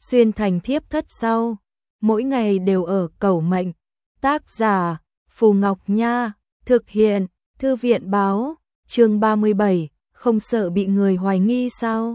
xuyên thành thiếp thất sau, mỗi ngày đều ở cầu mệnh. Tác giả Phù Ngọc Nha, thực hiện Thư viện báo, chương 37, không sợ bị người hoài nghi sao?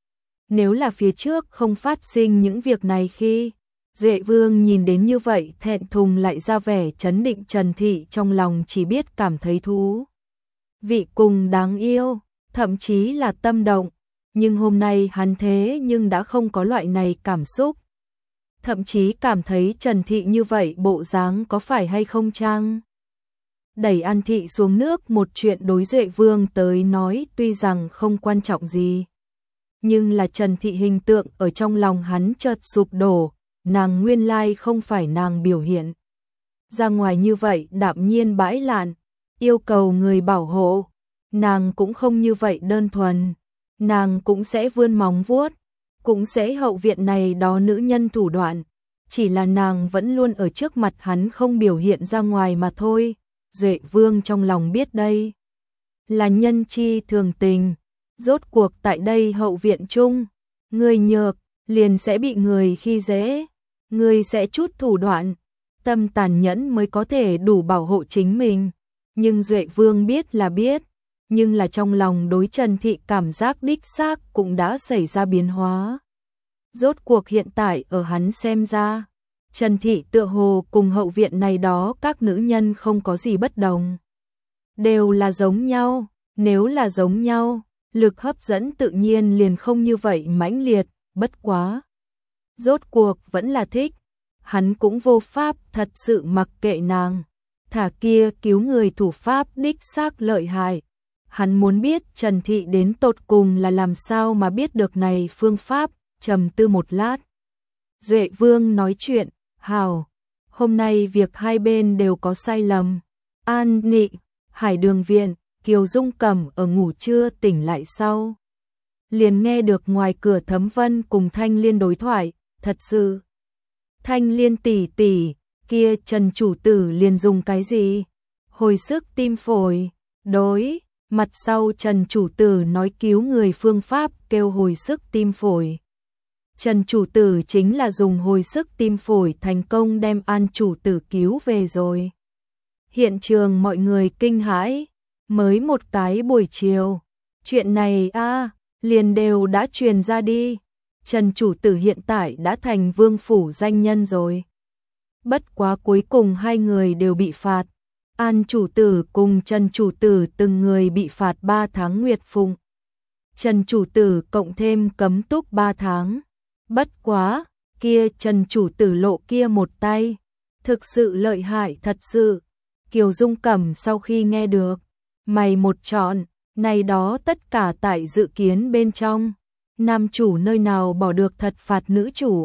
Nếu là phía trước không phát sinh những việc này khi Duệ Vương nhìn đến như vậy thẹn thùng lại ra vẻ trấn định, Trần Thị trong lòng chỉ biết cảm thấy thú vị cùng đáng yêu, thậm chí là tâm động, nhưng hôm nay hắn thế nhưng đã không có loại này cảm xúc. Thậm chí cảm thấy Trần Thị như vậy bộ dáng có phải hay không chăng? Đẩy An Thị xuống nước một chuyện đối Duệ Vương tới nói tuy rằng không quan trọng gì, nhưng là Trần Thị hình tượng ở trong lòng hắn chợt sụp đổ, nàng nguyên lai không phải nàng biểu hiện ra ngoài như vậy đạm nhiên bãi lạn, yêu cầu người bảo hộ, nàng cũng không như vậy đơn thuần, nàng cũng sẽ vươn móng vuốt, cũng sẽ hậu viện này đó nữ nhân thủ đoạn, chỉ là nàng vẫn luôn ở trước mặt hắn không biểu hiện ra ngoài mà thôi. Duệ Vương trong lòng biết đây là nhân chi thường tình, rốt cuộc tại đây hậu viện chung, người nhược liền sẽ bị người khi dễ, người sẽ chút thủ đoạn, tâm tàn nhẫn mới có thể đủ bảo hộ chính mình. Nhưng Duệ Vương biết là biết, nhưng là trong lòng đối Trần Thị cảm giác đích xác cũng đã xảy ra biến hóa. Rốt cuộc hiện tại ở hắn xem ra, Trần Thị tựa hồ cùng hậu viện này đó các nữ nhân không có gì bất đồng. Đều là giống nhau, nếu là giống nhau, lực hấp dẫn tự nhiên liền không như vậy mãnh liệt, bất quá. Rốt cuộc vẫn là thích, hắn cũng vô pháp thật sự mặc kệ nàng. Thả kia cứu người thủ pháp đích xác lợi hại. Hắn muốn biết Trần Thị đến tột cùng là làm sao mà biết được này phương pháp, trầm tư một lát. Duệ Vương nói chuyện, hào, hôm nay việc hai bên đều có sai lầm. An Nị, Hải Đường viện, Kiều Dung Cẩm ở ngủ trưa tỉnh lại sau. Liền nghe được ngoài cửa Thấm Vân cùng Thanh Liên đối thoại, thật sự. Thanh Liên tỷ tỷ, kia Trần chủ tử liền dùng cái gì? Hồi sức tim phổi, đối, mặt sau Trần chủ tử nói cứu người phương pháp kêu hồi sức tim phổi. Trần chủ tử chính là dùng hồi sức tim phổi thành công đem An chủ tử cứu về rồi. Hiện trường mọi người kinh hãi, mới một cái buổi chiều, chuyện này liền đều đã truyền ra đi. Trần chủ tử hiện tại đã thành vương phủ danh nhân rồi. Bất quá cuối cùng hai người đều bị phạt. An chủ tử cùng Trần chủ tử từng người bị phạt 3 tháng nguyệt phụng. Trần chủ tử cộng thêm cấm túc 3 tháng. Bất quá, kia Trần chủ tử lộ kia một tay. Thực sự lợi hại thật sự. Kiều Dung Cẩm sau khi nghe được, mày một chọn, này đó tất cả tại dự kiến bên trong. Nam chủ nơi nào bỏ được thật phạt nữ chủ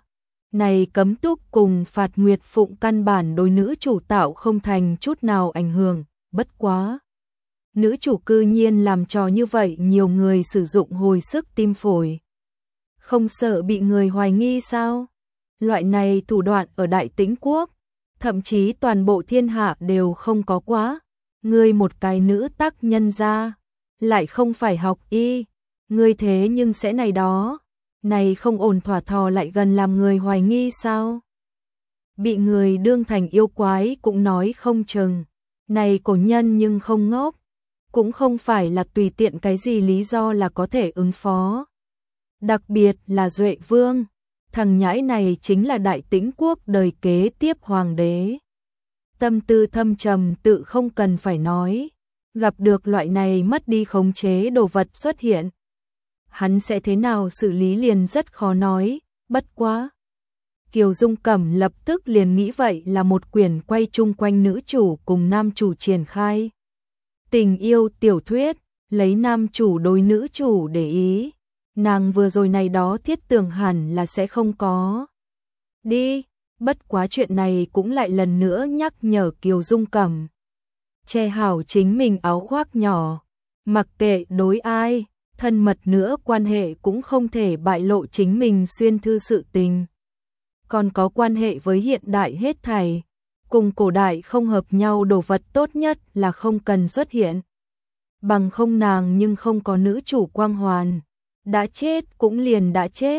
Này cấm túc cùng phạt nguyệt phụng căn bản đối nữ chủ tạo không thành chút nào ảnh hưởng, bất quá. Nữ chủ cư nhiên làm trò như vậy, nhiều người sử dụng hồi sức tim phổi. Không sợ bị người hoài nghi sao? Loại này thủ đoạn ở Đại Tĩnh Quốc, thậm chí toàn bộ thiên hạ đều không có quá. Ngươi một cái nữ tác nhân ra, lại không phải học y, ngươi thế nhưng sẽ này đó. Này không ổn, thỏa thò lại gần làm người hoài nghi sao? Bị người đương thành yêu quái cũng nói không chừng. Này cổ nhân nhưng không ngốc, cũng không phải là tùy tiện cái gì lý do là có thể ứng phó. Đặc biệt là Duệ Vương, thằng nhãi này chính là Đại Tĩnh Quốc đời kế tiếp hoàng đế. Tâm tư thâm trầm tự không cần phải nói, gặp được loại này mất đi khống chế đồ vật xuất hiện. Hắn sẽ thế nào xử lý liền rất khó nói, bất quá. Kiều Dung Cẩm lập tức liền nghĩ vậy là một quyển quay chung quanh nữ chủ cùng nam chủ triển khai. Tình yêu tiểu thuyết, lấy nam chủ đối nữ chủ để ý. Nàng vừa rồi này đó thiết tưởng hẳn là sẽ không có. Đi, bất quá chuyện này cũng lại lần nữa nhắc nhở Kiều Dung Cẩm. Che hảo chính mình áo khoác nhỏ, mặc kệ đối ai. Thân mật nữa quan hệ cũng không thể bại lộ chính mình xuyên thư sự tình. Còn có quan hệ với hiện đại hết thảy, cùng cổ đại không hợp nhau đồ vật tốt nhất là không cần xuất hiện. Bằng không nàng nhưng không có nữ chủ quang hoàn. Đã chết cũng liền đã chết,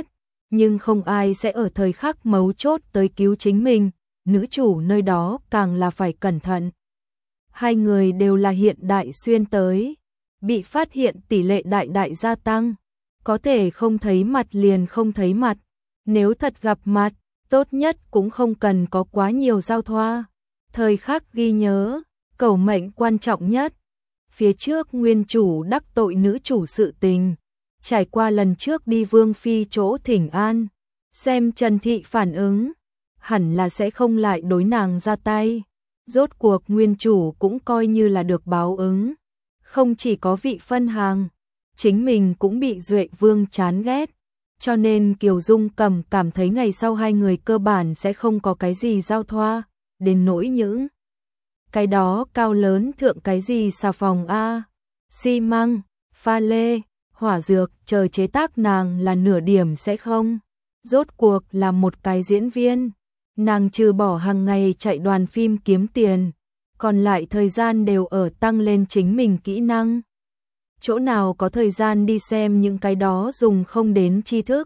nhưng không ai sẽ ở thời khắc mấu chốt tới cứu chính mình, nữ chủ nơi đó càng là phải cẩn thận. Hai người đều là hiện đại xuyên tới, bị phát hiện tỷ lệ đại đại gia tăng, có thể không thấy mặt liền không thấy mặt, nếu thật gặp mặt, tốt nhất cũng không cần có quá nhiều giao thoa. Thời khắc ghi nhớ, cầu mệnh quan trọng nhất. Phía trước nguyên chủ đắc tội nữ chủ sự tình, trải qua lần trước đi Vương Phi chỗ thỉnh an, xem Trần Thị phản ứng, hẳn là sẽ không lại đối nàng ra tay. Rốt cuộc nguyên chủ cũng coi như là được báo ứng, không chỉ có vị phân hàng, chính mình cũng bị Duệ Vương chán ghét, cho nên Kiều Dung Cầm cảm thấy ngày sau hai người cơ bản sẽ không có cái gì giao thoa, đến nỗi những cái đó cao lớn thượng cái gì xà phòng a, xi măng, pha lê, hỏa dược, chờ chế tác nàng là nửa điểm sẽ không. Rốt cuộc là một cái diễn viên, nàng trừ bỏ hàng ngày chạy đoàn phim kiếm tiền, còn lại thời gian đều ở tăng lên chính mình kỹ năng. Chỗ nào có thời gian đi xem những cái đó dùng không đến tri thức.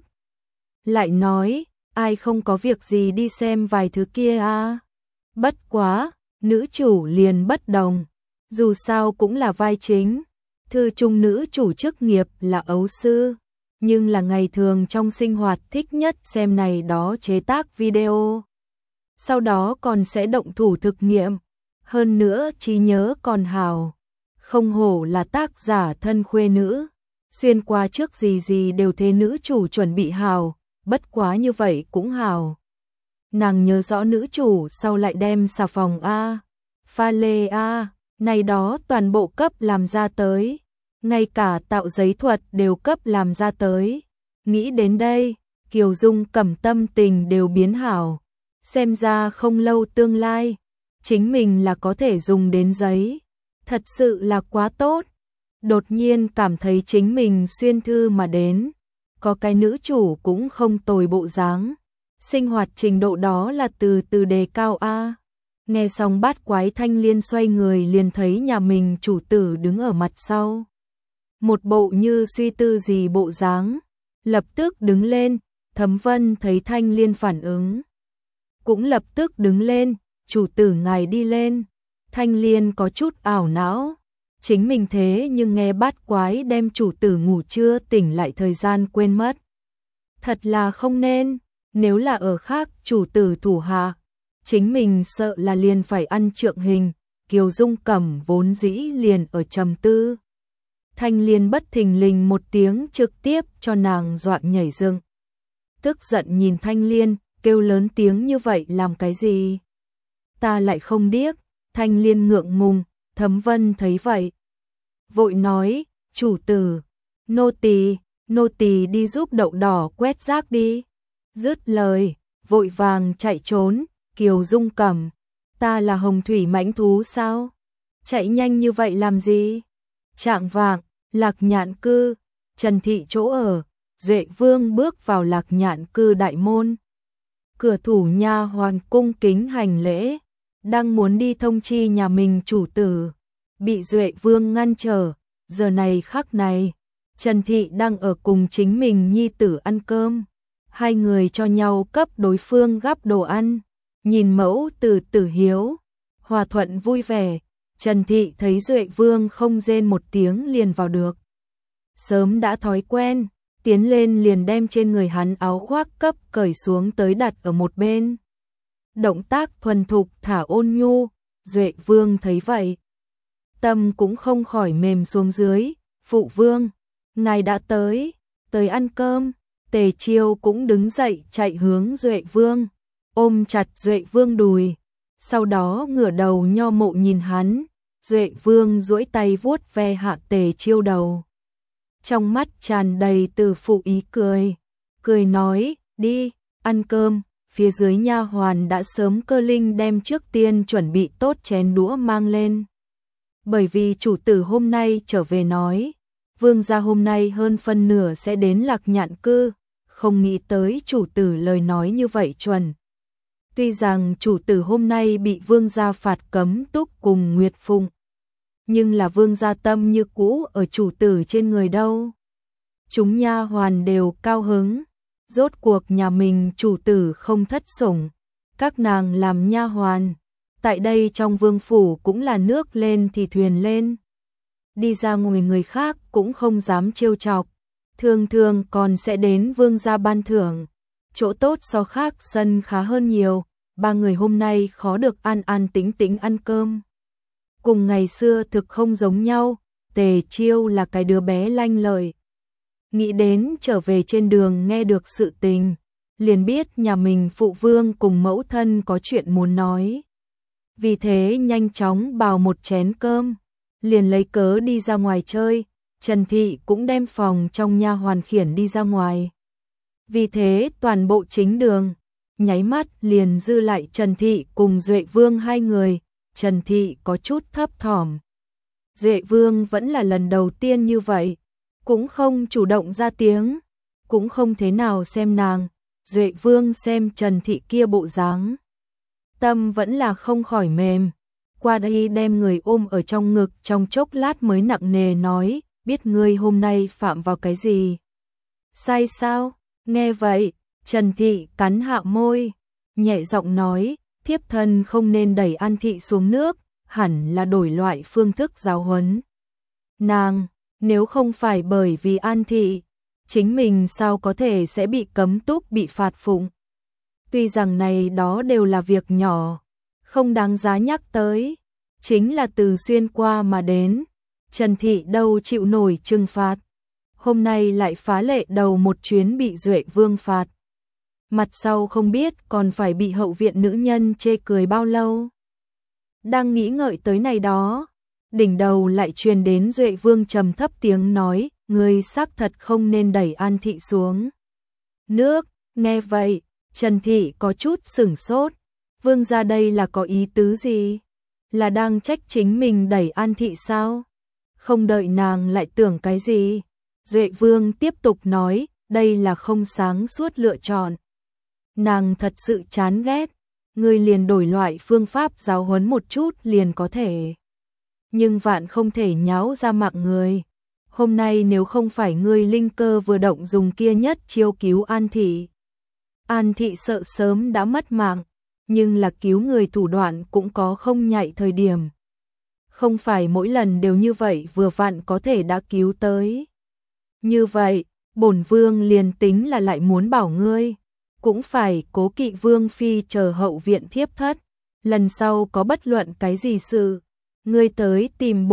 Lại nói, ai không có việc gì đi xem vài thứ kia a. Bất quá, nữ chủ liền bất đồng, dù sao cũng là vai chính. Thư trung nữ chủ chức nghiệp là ấu sư, nhưng là ngày thường trong sinh hoạt thích nhất xem này đó chế tác video. Sau đó còn sẽ động thủ thực nghiệm, hơn nữa trí nhớ còn hào. Không hổ là tác giả thân khuê nữ, xuyên qua trước gì gì đều thế nữ chủ chuẩn bị hào, bất quá như vậy cũng hào. Nàng nhớ rõ nữ chủ sau lại đem xà phòng A, pha lê A, này đó toàn bộ cấp làm ra tới, ngay cả tạo giấy thuật đều cấp làm ra tới. Nghĩ đến đây, Kiều Dung Cầm tâm tình đều biến hảo, xem ra không lâu tương lai, chính mình là có thể dùng đến giấy, thật sự là quá tốt. Đột nhiên cảm thấy chính mình xuyên thư mà đến, có cái nữ chủ cũng không tồi bộ dáng, sinh hoạt trình độ đó là từ từ đề cao a. Nghe xong Bát Quái Thanh Liên xoay người liền thấy nhà mình chủ tử đứng ở mặt sau. Một bộ như suy tư gì bộ dáng, lập tức đứng lên, Thấm Vân thấy Thanh Liên phản ứng, cũng lập tức đứng lên, chủ tử ngài đi lên. Thanh Liên có chút ảo não, chính mình thế nhưng nghe Bát Quái đem chủ tử ngủ trưa tỉnh lại thời gian quên mất. Thật là không nên, nếu là ở khác chủ tử thủ hạ, chính mình sợ là liền phải ăn trượng hình. Kiều Dung Cẩm vốn dĩ liền ở trầm tư. Thanh Liên bất thình lình một tiếng trực tiếp cho nàng dọa nhảy dựng. Tức giận nhìn Thanh Liên, kêu lớn tiếng như vậy làm cái gì? Ta lại không điếc. Thanh Liên ngượng ngùng, Thấm Vân thấy vậy, vội nói, chủ tử, nô tỳ đi giúp Đậu Đỏ quét rác đi. Dứt lời, vội vàng chạy trốn. Kiều Dung Cẩm, ta là hồng thủy mãnh thú sao? Chạy nhanh như vậy làm gì? Trạng vạng, Lạc Nhạn cư, Trần Thị chỗ ở, Duệ Vương bước vào Lạc Nhạn cư đại môn. Cửa thủ nha hoàn cung kính hành lễ, đang muốn đi thông chi nhà mình chủ tử, bị Duệ Vương ngăn trở. Giờ này khắc này, Trần Thị đang ở cùng chính mình nhi tử ăn cơm, hai người cho nhau cấp đối phương gắp đồ ăn, nhìn mẫu tử tử hiếu, hòa thuận vui vẻ. Trần Thị thấy Duệ Vương không rên một tiếng liền vào được, sớm đã thói quen, tiến lên liền đem trên người hắn áo khoác cấp cởi xuống tới đặt ở một bên. Động tác thuần thục thả ôn nhu, Duệ Vương thấy vậy, tâm cũng không khỏi mềm xuống dưới. Phụ vương, ngài đã tới ăn cơm. Tề Chiêu cũng đứng dậy chạy hướng Duệ Vương, ôm chặt Duệ Vương đùi, sau đó ngửa đầu nho mộ nhìn hắn. Duệ Vương duỗi tay vuốt ve hạ Tề Chiêu đầu, trong mắt tràn đầy từ phụ ý cười nói, đi, ăn cơm. Phía dưới nha hoàn đã sớm cơ linh đem trước tiên chuẩn bị tốt chén đũa mang lên. Bởi vì chủ tử hôm nay trở về nói, vương gia hôm nay hơn phân nửa sẽ đến Lạc Nhạn cư, không nghĩ tới chủ tử lời nói như vậy chuẩn. Tuy rằng chủ tử hôm nay bị vương gia phạt cấm túc cùng Nguyệt Phụng, nhưng là vương gia tâm như cũ ở chủ tử trên người đâu. Chúng nha hoàn đều cao hứng, Rốt cuộc nhà mình chủ tử không thất sủng, các nàng làm nha hoàn, tại đây trong vương phủ cũng là nước lên thì thuyền lên. Đi ra ngoài người khác cũng không dám trêu chọc, thường thường còn sẽ đến vương gia ban thưởng, chỗ tốt so khác sân khá hơn nhiều, ba người hôm nay khó được an an tĩnh tĩnh ăn cơm. Cùng ngày xưa thực không giống nhau, Tề Chiêu là cái đứa bé lanh lợi. Nghĩ đến trở về trên đường nghe được sự tình, liền biết nhà mình phụ vương cùng mẫu thân có chuyện muốn nói. Vì thế nhanh chóng bào một chén cơm, liền lấy cớ đi ra ngoài chơi, Trần Thị cũng đem phòng trong nha hoàn khiển đi ra ngoài. Vì thế toàn bộ chính đường, nháy mắt liền dư lại Trần Thị cùng Duệ Vương hai người, Trần Thị có chút thấp thỏm. Duệ Vương vẫn là lần đầu tiên như vậy, cũng không chủ động ra tiếng, cũng không thế nào xem nàng, Duệ Vương xem Trần Thị kia bộ dáng, tâm vẫn là không khỏi mềm, qua đây đem người ôm ở trong ngực trong chốc lát mới nặng nề nói, biết ngươi hôm nay phạm vào cái gì? Sai sao? Nghe vậy, Trần Thị cắn hạ môi, nhẹ giọng nói, thiếp thân không nên đẩy An Thị xuống nước, hẳn là đổi loại phương thức giáo huấn. Nàng, nếu không phải bởi vì An Thị, chính mình sao có thể sẽ bị cấm túc bị phạt phụng. Tuy rằng này đó đều là việc nhỏ, không đáng giá nhắc tới, chính là từ xuyên qua mà đến, Trần Thị đâu chịu nổi trừng phạt. Hôm nay lại phá lệ đầu một chuyến bị Duệ Vương phạt. Mặt sau không biết còn phải bị hậu viện nữ nhân chê cười bao lâu. Đang nghĩ ngợi tới này đó, đỉnh đầu lại truyền đến Duệ Vương trầm thấp tiếng nói, ngươi xác thật không nên đẩy An Thị xuống nước. Nghe vậy, Trần Thị có chút sửng sốt, Vương gia đây là có ý tứ gì? Là đang trách chính mình đẩy An Thị sao? Không đợi nàng lại tưởng cái gì, Duệ Vương tiếp tục nói, đây là không sáng suốt lựa chọn. Nàng thật sự chán ghét, ngươi liền đổi loại phương pháp giáo huấn một chút liền có thể. Nhưng vạn không thể nháo ra mạng người. Hôm nay nếu không phải ngươi linh cơ vừa động dùng kia nhất chiêu cứu An Thị. An Thị sợ sớm đã mất mạng, nhưng là cứu người thủ đoạn cũng có không nhạy thời điểm. Không phải mỗi lần đều như vậy vừa vặn có thể đã cứu tới. Như vậy, bổn vương liền tính là lại muốn bảo ngươi, cũng phải cố kỵ vương phi chờ hậu viện thiếp thất, lần sau có bất luận cái gì sự, ngươi tới tìm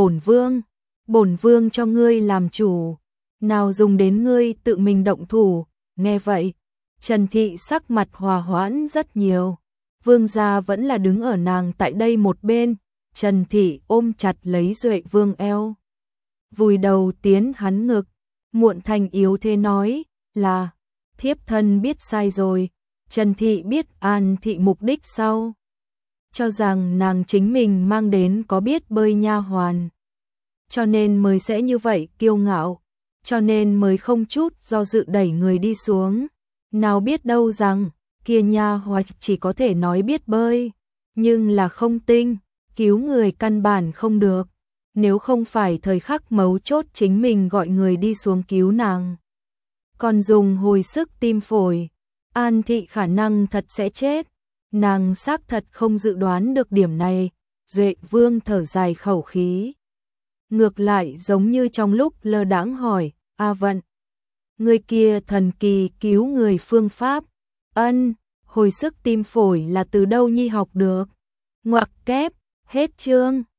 bổn vương cho ngươi làm chủ, nào dùng đến ngươi tự mình động thủ. Nghe vậy, Trần Thị sắc mặt hòa hoãn rất nhiều, vương gia vẫn là đứng ở nàng tại đây một bên, Trần Thị ôm chặt lấy Duệ Vương eo, vùi đầu tiến hắn ngực, muộn thanh yếu thế nói, là, thiếp thân biết sai rồi. Trần Thị biết An Thị mục đích sau, cho rằng nàng chính mình mang đến có biết bơi nha hoàn, cho nên mới sẽ như vậy kiêu ngạo, cho nên mới không chút do dự đẩy người đi xuống. Nào biết đâu rằng, kia nha hoàn chỉ có thể nói biết bơi, nhưng là không tinh, cứu người căn bản không được. Nếu không phải thời khắc mấu chốt chính mình gọi người đi xuống cứu nàng, còn dùng hồi sức tim phổi, An Thị khả năng thật sẽ chết. Nàng xác thật không dự đoán được điểm này, Duệ Vương thở dài khẩu khí. Ngược lại giống như trong lúc lơ đãng hỏi, A Vận, người kia thần kỳ cứu người phương pháp, ân, hồi sức tim phổi là từ đâu nhi học được? Ngoặc kép, hết chương.